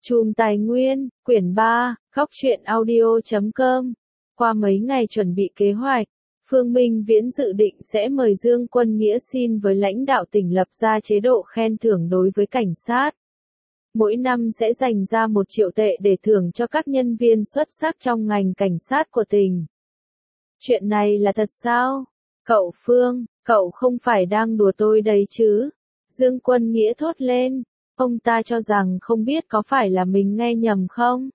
Chùm Tài Nguyên, quyển 3, Góc truyện audio.com. Qua mấy ngày chuẩn bị kế hoạch, Phương Minh Viễn dự định sẽ mời Dương Quân Nghĩa xin với lãnh đạo tỉnh lập ra chế độ khen thưởng đối với cảnh sát. Mỗi năm sẽ dành ra 1 triệu tệ để thưởng cho các nhân viên xuất sắc trong ngành cảnh sát của tỉnh. Chuyện này là thật sao? Cậu Phương, cậu không phải đang đùa tôi đấy chứ? Dương Quân Nghĩa thốt lên. Ông ta cho rằng không biết có phải là mình nghe nhầm không?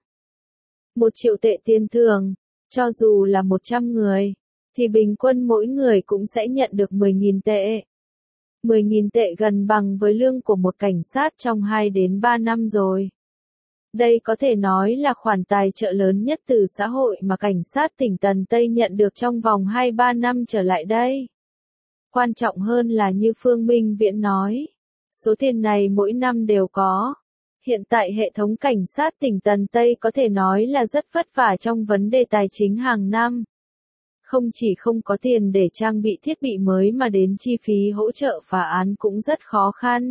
1 triệu tệ tiền thưởng, cho dù là 100 người, thì bình quân mỗi người cũng sẽ nhận được 10.000 tệ. 10.000 tệ gần bằng với lương của một cảnh sát trong 2 đến 3 năm rồi. Đây có thể nói là khoản tài trợ lớn nhất từ xã hội mà cảnh sát tỉnh Tần Tây nhận được trong vòng 2-3 năm trở lại đây. Quan trọng hơn là như Phương Minh Viễn nói, số tiền này mỗi năm đều có. Hiện tại hệ thống cảnh sát tỉnh Tần Tây có thể nói là rất vất vả trong vấn đề tài chính hàng năm. Không chỉ không có tiền để trang bị thiết bị mới mà đến chi phí hỗ trợ phá án cũng rất khó khăn.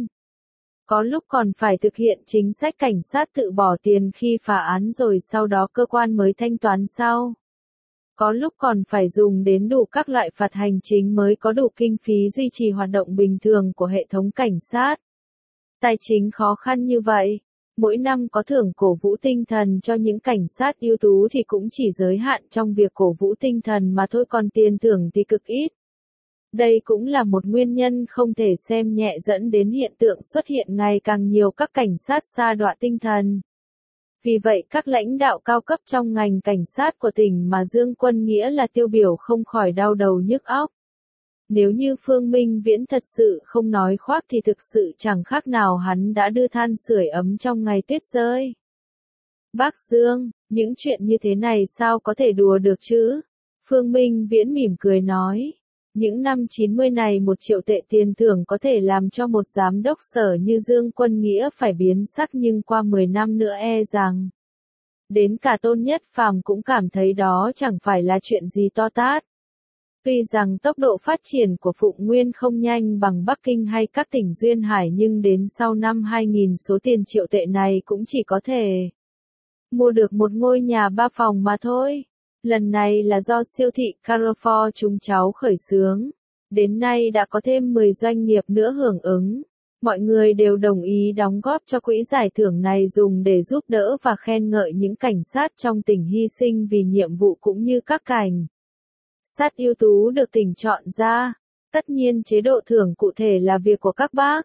Có lúc còn phải thực hiện chính sách cảnh sát tự bỏ tiền khi phá án rồi sau đó cơ quan mới thanh toán sau. Có lúc còn phải dùng đến đủ các loại phạt hành chính mới có đủ kinh phí duy trì hoạt động bình thường của hệ thống cảnh sát. Tài chính khó khăn như vậy, mỗi năm có thưởng cổ vũ tinh thần cho những cảnh sát ưu tú thì cũng chỉ giới hạn trong việc cổ vũ tinh thần mà thôi, còn tiền thưởng thì cực ít. Đây cũng là một nguyên nhân không thể xem nhẹ dẫn đến hiện tượng xuất hiện ngày càng nhiều các cảnh sát sa đọa tinh thần. Vì vậy các lãnh đạo cao cấp trong ngành cảnh sát của tỉnh mà Dương Quân Nghĩa là tiêu biểu không khỏi đau đầu nhức óc. Nếu như Phương Minh Viễn thật sự không nói khoác thì thực sự chẳng khác nào hắn đã đưa than sưởi ấm trong ngày tuyết rơi. Bác Dương, những chuyện như thế này sao có thể đùa được chứ? Phương Minh Viễn mỉm cười nói. Những năm 90 này 1 triệu tệ tiền thưởng có thể làm cho một giám đốc sở như Dương Quân Nghĩa phải biến sắc, nhưng qua 10 năm nữa e rằng đến cả Tôn Nhất Phàm cũng cảm thấy đó chẳng phải là chuyện gì to tát. Tuy rằng tốc độ phát triển của Phụng Nguyên không nhanh bằng Bắc Kinh hay các tỉnh duyên hải, nhưng đến sau năm 2000 số tiền triệu tệ này cũng chỉ có thể mua được một ngôi nhà 3 phòng mà thôi. Lần này là do siêu thị Carrefour chúng cháu khởi xướng. Đến nay đã có thêm 10 doanh nghiệp nữa hưởng ứng. Mọi người đều đồng ý đóng góp cho quỹ giải thưởng này dùng để giúp đỡ và khen ngợi những cảnh sát trong tỉnh hy sinh vì nhiệm vụ cũng như các cảnh sát ưu tú được tỉnh chọn ra. Tất nhiên chế độ thưởng cụ thể là việc của các bác.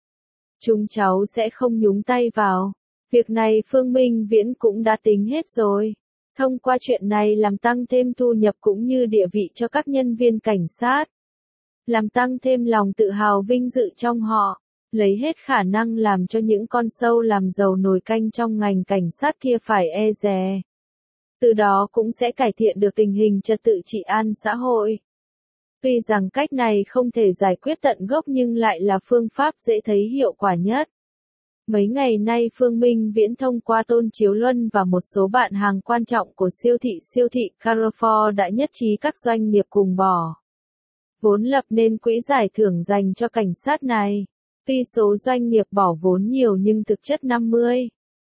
Chúng cháu sẽ không nhúng tay vào. Việc này Phương Minh Viễn cũng đã tính hết rồi. Thông qua chuyện này làm tăng thêm thu nhập cũng như địa vị cho các nhân viên cảnh sát. Làm tăng thêm lòng tự hào vinh dự trong họ. Lấy hết khả năng làm cho những con sâu làm giàu nồi canh trong ngành cảnh sát kia phải e dè. Từ đó cũng sẽ cải thiện được tình hình trật tự trị an xã hội. Tuy rằng cách này không thể giải quyết tận gốc nhưng lại là phương pháp dễ thấy hiệu quả nhất. Mấy ngày nay Phương Minh Viễn thông qua Tôn Chiếu Luân và một số bạn hàng quan trọng của siêu thị Carrefour đã nhất trí các doanh nghiệp cùng bỏ vốn lập nên quỹ giải thưởng dành cho cảnh sát này. Tuy số doanh nghiệp bỏ vốn nhiều nhưng thực chất 50.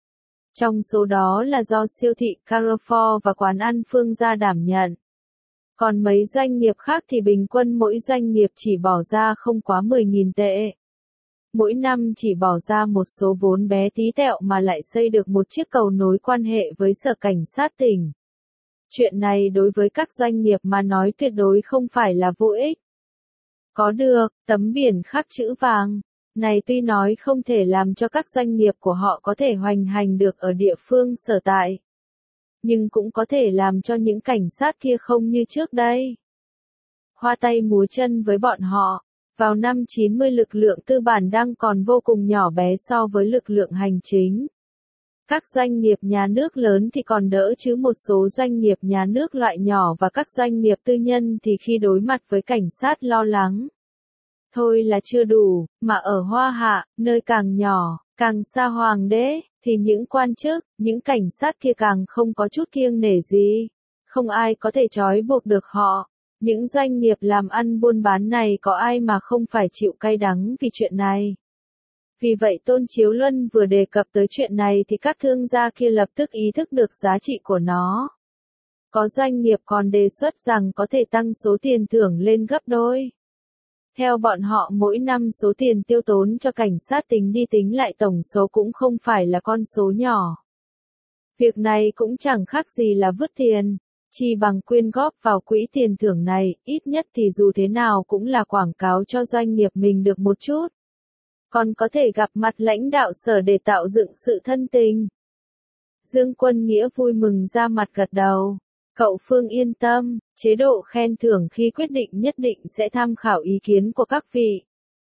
Trong số đó là do siêu thị Carrefour và quán ăn Phương Gia đảm nhận. Còn mấy doanh nghiệp khác thì bình quân mỗi doanh nghiệp chỉ bỏ ra không quá 10.000 tệ. Mỗi năm chỉ bỏ ra một số vốn bé tí tẹo mà lại xây được một chiếc cầu nối quan hệ với sở cảnh sát tỉnh. Chuyện này đối với các doanh nghiệp mà nói tuyệt đối không phải là vô ích. Có được tấm biển khắc chữ vàng này tuy nói không thể làm cho các doanh nghiệp của họ có thể hoành hành được ở địa phương sở tại, nhưng cũng có thể làm cho những cảnh sát kia không như trước đây hoa tay múa chân với bọn họ. Vào năm 90 lực lượng tư bản đang còn vô cùng nhỏ bé so với lực lượng hành chính. Các doanh nghiệp nhà nước lớn thì còn đỡ chứ một số doanh nghiệp nhà nước loại nhỏ và các doanh nghiệp tư nhân thì khi đối mặt với cảnh sát lo lắng. Thôi là chưa đủ, mà ở Hoa Hạ, nơi càng nhỏ, càng xa hoàng đế, thì những quan chức, những cảnh sát kia càng không có chút kiêng nể gì. Không ai có thể trói buộc được họ. Những doanh nghiệp làm ăn buôn bán này có ai mà không phải chịu cay đắng vì chuyện này. Vì vậy Tôn Chiếu Luân vừa đề cập tới chuyện này thì các thương gia kia lập tức ý thức được giá trị của nó. Có doanh nghiệp còn đề xuất rằng có thể tăng số tiền thưởng lên gấp đôi. Theo bọn họ mỗi năm số tiền tiêu tốn cho cảnh sát tính đi tính lại tổng số cũng không phải là con số nhỏ. Việc này cũng chẳng khác gì là vứt tiền, chi bằng quyên góp vào quỹ tiền thưởng này, ít nhất thì dù thế nào cũng là quảng cáo cho doanh nghiệp mình được một chút. Còn có thể gặp mặt lãnh đạo sở để tạo dựng sự thân tình. Dương Quân Nghĩa vui mừng ra mặt gật đầu. Cậu Phương yên tâm, chế độ khen thưởng khi quyết định nhất định sẽ tham khảo ý kiến của các vị.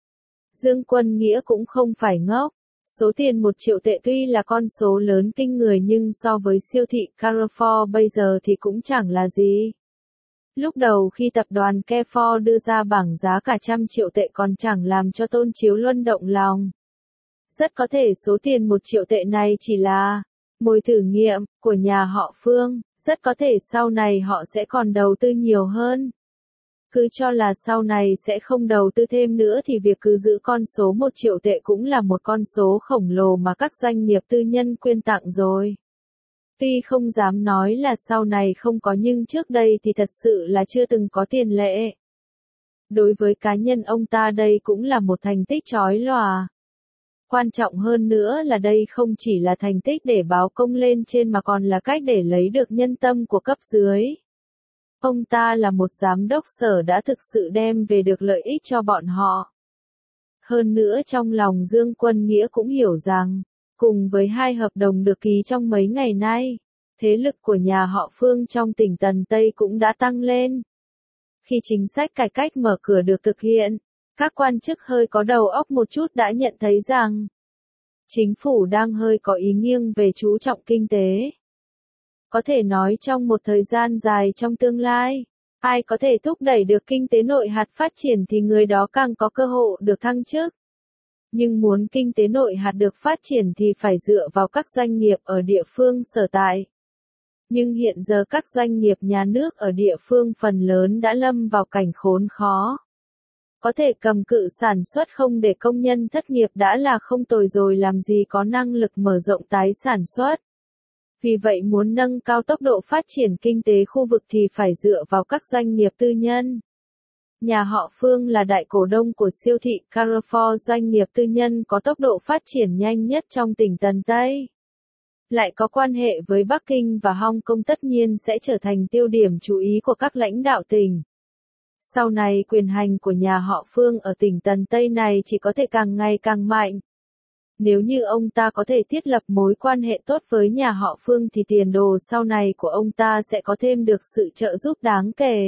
Dương Quân Nghĩa cũng không phải ngốc. Số tiền 1 triệu tệ tuy là con số lớn kinh người nhưng so với siêu thị Carrefour bây giờ thì cũng chẳng là gì. Lúc đầu khi tập đoàn Carrefour đưa ra bảng giá cả 100 triệu tệ còn chẳng làm cho Tôn Chiếu Luân động lòng. Rất có thể số tiền 1 triệu tệ này chỉ là mồi thử nghiệm của nhà họ Phương, rất có thể sau này họ sẽ còn đầu tư nhiều hơn. Cứ cho là sau này sẽ không đầu tư thêm nữa thì việc cứ giữ con số 1 triệu tệ cũng là một con số khổng lồ mà các doanh nghiệp tư nhân quyên tặng rồi. Tuy không dám nói là sau này không có nhưng trước đây thì thật sự là chưa từng có tiền lệ. Đối với cá nhân ông ta đây cũng là một thành tích chói lòa. Quan trọng hơn nữa là đây không chỉ là thành tích để báo công lên trên mà còn là cách để lấy được nhân tâm của cấp dưới. Ông ta là một giám đốc sở đã thực sự đem về được lợi ích cho bọn họ. Hơn nữa trong lòng Dương Quân Nghĩa cũng hiểu rằng, cùng với 2 hợp đồng được ký trong mấy ngày nay, thế lực của nhà họ Phương trong tỉnh Tần Tây cũng đã tăng lên. Khi chính sách cải cách mở cửa được thực hiện, các quan chức hơi có đầu óc một chút đã nhận thấy rằng, chính phủ đang hơi có ý nghiêng về chú trọng kinh tế. Có thể nói trong một thời gian dài trong tương lai, ai có thể thúc đẩy được kinh tế nội hạt phát triển thì người đó càng có cơ hội được thăng chức. Nhưng muốn kinh tế nội hạt được phát triển thì phải dựa vào các doanh nghiệp ở địa phương sở tại. Nhưng hiện giờ các doanh nghiệp nhà nước ở địa phương phần lớn đã lâm vào cảnh khốn khó. Có thể cầm cự sản xuất không để công nhân thất nghiệp đã là không tồi rồi làm gì có năng lực mở rộng tái sản xuất. Vì vậy muốn nâng cao tốc độ phát triển kinh tế khu vực thì phải dựa vào các doanh nghiệp tư nhân. Nhà họ Phương là đại cổ đông của siêu thị Carrefour, doanh nghiệp tư nhân có tốc độ phát triển nhanh nhất trong tỉnh Tần Tây. Lại có quan hệ với Bắc Kinh và Hong Kong tất nhiên sẽ trở thành tiêu điểm chú ý của các lãnh đạo tỉnh. Sau này quyền hành của nhà họ Phương ở tỉnh Tần Tây này chỉ có thể càng ngày càng mạnh. Nếu như ông ta có thể thiết lập mối quan hệ tốt với nhà họ Phương thì tiền đồ sau này của ông ta sẽ có thêm được sự trợ giúp đáng kể.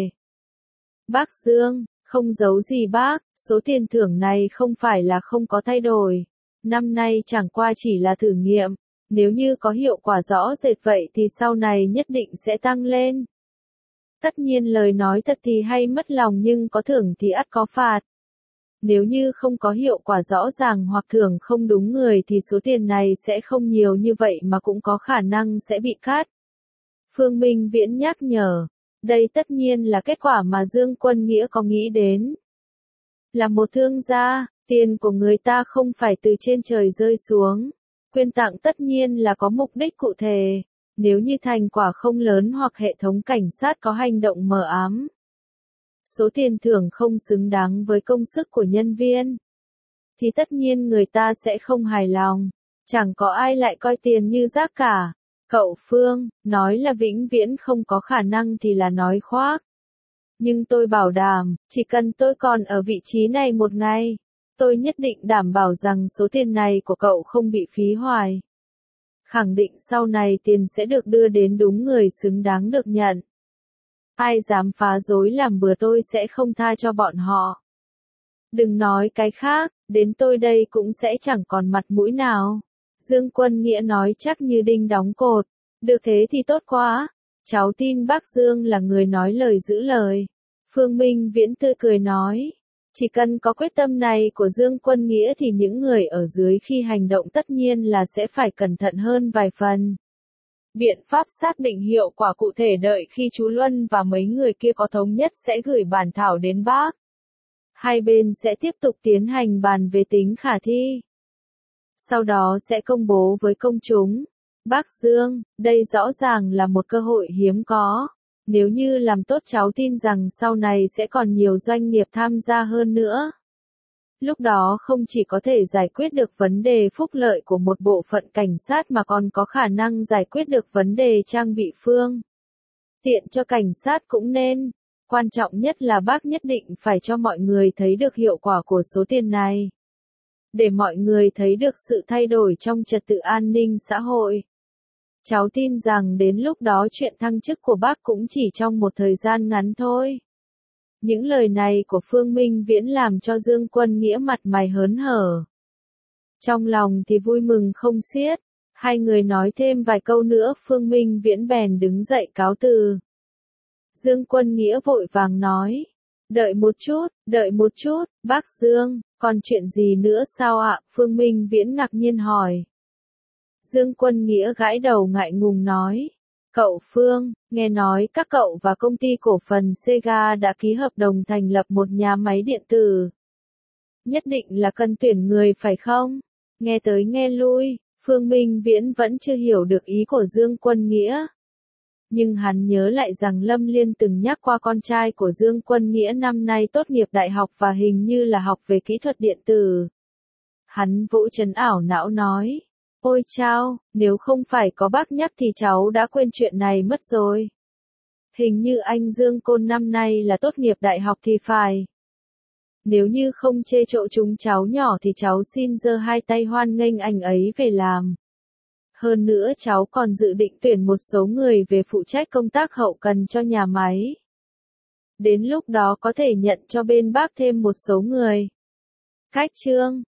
Bác Dương, không giấu gì bác, số tiền thưởng này không phải là không có thay đổi. Năm nay chẳng qua chỉ là thử nghiệm, nếu như có hiệu quả rõ rệt vậy thì sau này nhất định sẽ tăng lên. Tất nhiên lời nói thật thì hay mất lòng nhưng có thưởng thì ắt có phạt. Nếu như không có hiệu quả rõ ràng hoặc thưởng không đúng người thì số tiền này sẽ không nhiều như vậy mà cũng có khả năng sẽ bị cắt. Phương Minh Viễn nhắc nhở. Đây tất nhiên là kết quả mà Dương Quân Nghĩa có nghĩ đến. Là một thương gia, tiền của người ta không phải từ trên trời rơi xuống. Quyên tặng tất nhiên là có mục đích cụ thể. Nếu như thành quả không lớn hoặc hệ thống cảnh sát có hành động mờ ám, số tiền thưởng không xứng đáng với công sức của nhân viên, thì tất nhiên người ta sẽ không hài lòng. Chẳng có ai lại coi tiền như rác cả. Cậu Phương, nói là vĩnh viễn không có khả năng thì là nói khoác. Nhưng tôi bảo đảm, chỉ cần tôi còn ở vị trí này một ngày, tôi nhất định đảm bảo rằng số tiền này của cậu không bị phí hoài. Khẳng định sau này tiền sẽ được đưa đến đúng người xứng đáng được nhận. Ai dám phá rối làm bừa tôi sẽ không tha cho bọn họ. Đừng nói cái khác, đến tôi đây cũng sẽ chẳng còn mặt mũi nào. Dương Quân Nghĩa nói chắc như đinh đóng cột. Được thế thì tốt quá. Cháu tin bác Dương là người nói lời giữ lời. Phương Minh Viễn tươi cười nói. Chỉ cần có quyết tâm này của Dương Quân Nghĩa thì những người ở dưới khi hành động tất nhiên là sẽ phải cẩn thận hơn vài phần. Biện pháp xác định hiệu quả cụ thể đợi khi chú Luân và mấy người kia có thống nhất sẽ gửi bản thảo đến bác. Hai bên sẽ tiếp tục tiến hành bàn về tính khả thi. Sau đó sẽ công bố với công chúng. Bác Dương, đây rõ ràng là một cơ hội hiếm có. Nếu như làm tốt cháu tin rằng sau này sẽ còn nhiều doanh nghiệp tham gia hơn nữa. Lúc đó không chỉ có thể giải quyết được vấn đề phúc lợi của một bộ phận cảnh sát mà còn có khả năng giải quyết được vấn đề trang bị phương tiện cho cảnh sát cũng nên. Quan trọng nhất là bác nhất định phải cho mọi người thấy được hiệu quả của số tiền này. Để mọi người thấy được sự thay đổi trong trật tự an ninh xã hội. Cháu tin rằng đến lúc đó chuyện thăng chức của bác cũng chỉ trong một thời gian ngắn thôi. Những lời này của Phương Minh Viễn làm cho Dương Quân Nghĩa mặt mày hớn hở. Trong lòng thì vui mừng không xiết. Hai người nói thêm vài câu nữa Phương Minh Viễn bèn đứng dậy cáo từ. Dương Quân Nghĩa vội vàng nói. Đợi một chút, bác Dương, còn chuyện gì nữa sao ạ? Phương Minh Viễn ngạc nhiên hỏi. Dương Quân Nghĩa gãi đầu ngại ngùng nói. Cậu Phương, nghe nói các cậu và công ty cổ phần Sega đã ký hợp đồng thành lập một nhà máy điện tử. Nhất định là cần tuyển người phải không? Nghe tới nghe lui, Phương Minh Viễn vẫn chưa hiểu được ý của Dương Quân Nghĩa. Nhưng hắn nhớ lại rằng Lâm Liên từng nhắc qua con trai của Dương Quân Nghĩa năm nay tốt nghiệp đại học và hình như là học về kỹ thuật điện tử. Hắn vỗ chấn ảo não nói. Ôi chao, nếu không phải có bác nhắc thì cháu đã quên chuyện này mất rồi. Hình như anh Dương Côn năm nay là tốt nghiệp đại học thì phải. Nếu như không chê chỗ chúng cháu nhỏ thì cháu xin giơ hai tay hoan nghênh anh ấy về làm. Hơn nữa cháu còn dự định tuyển một số người về phụ trách công tác hậu cần cho nhà máy. Đến lúc đó có thể nhận cho bên bác thêm một số người. Cách chương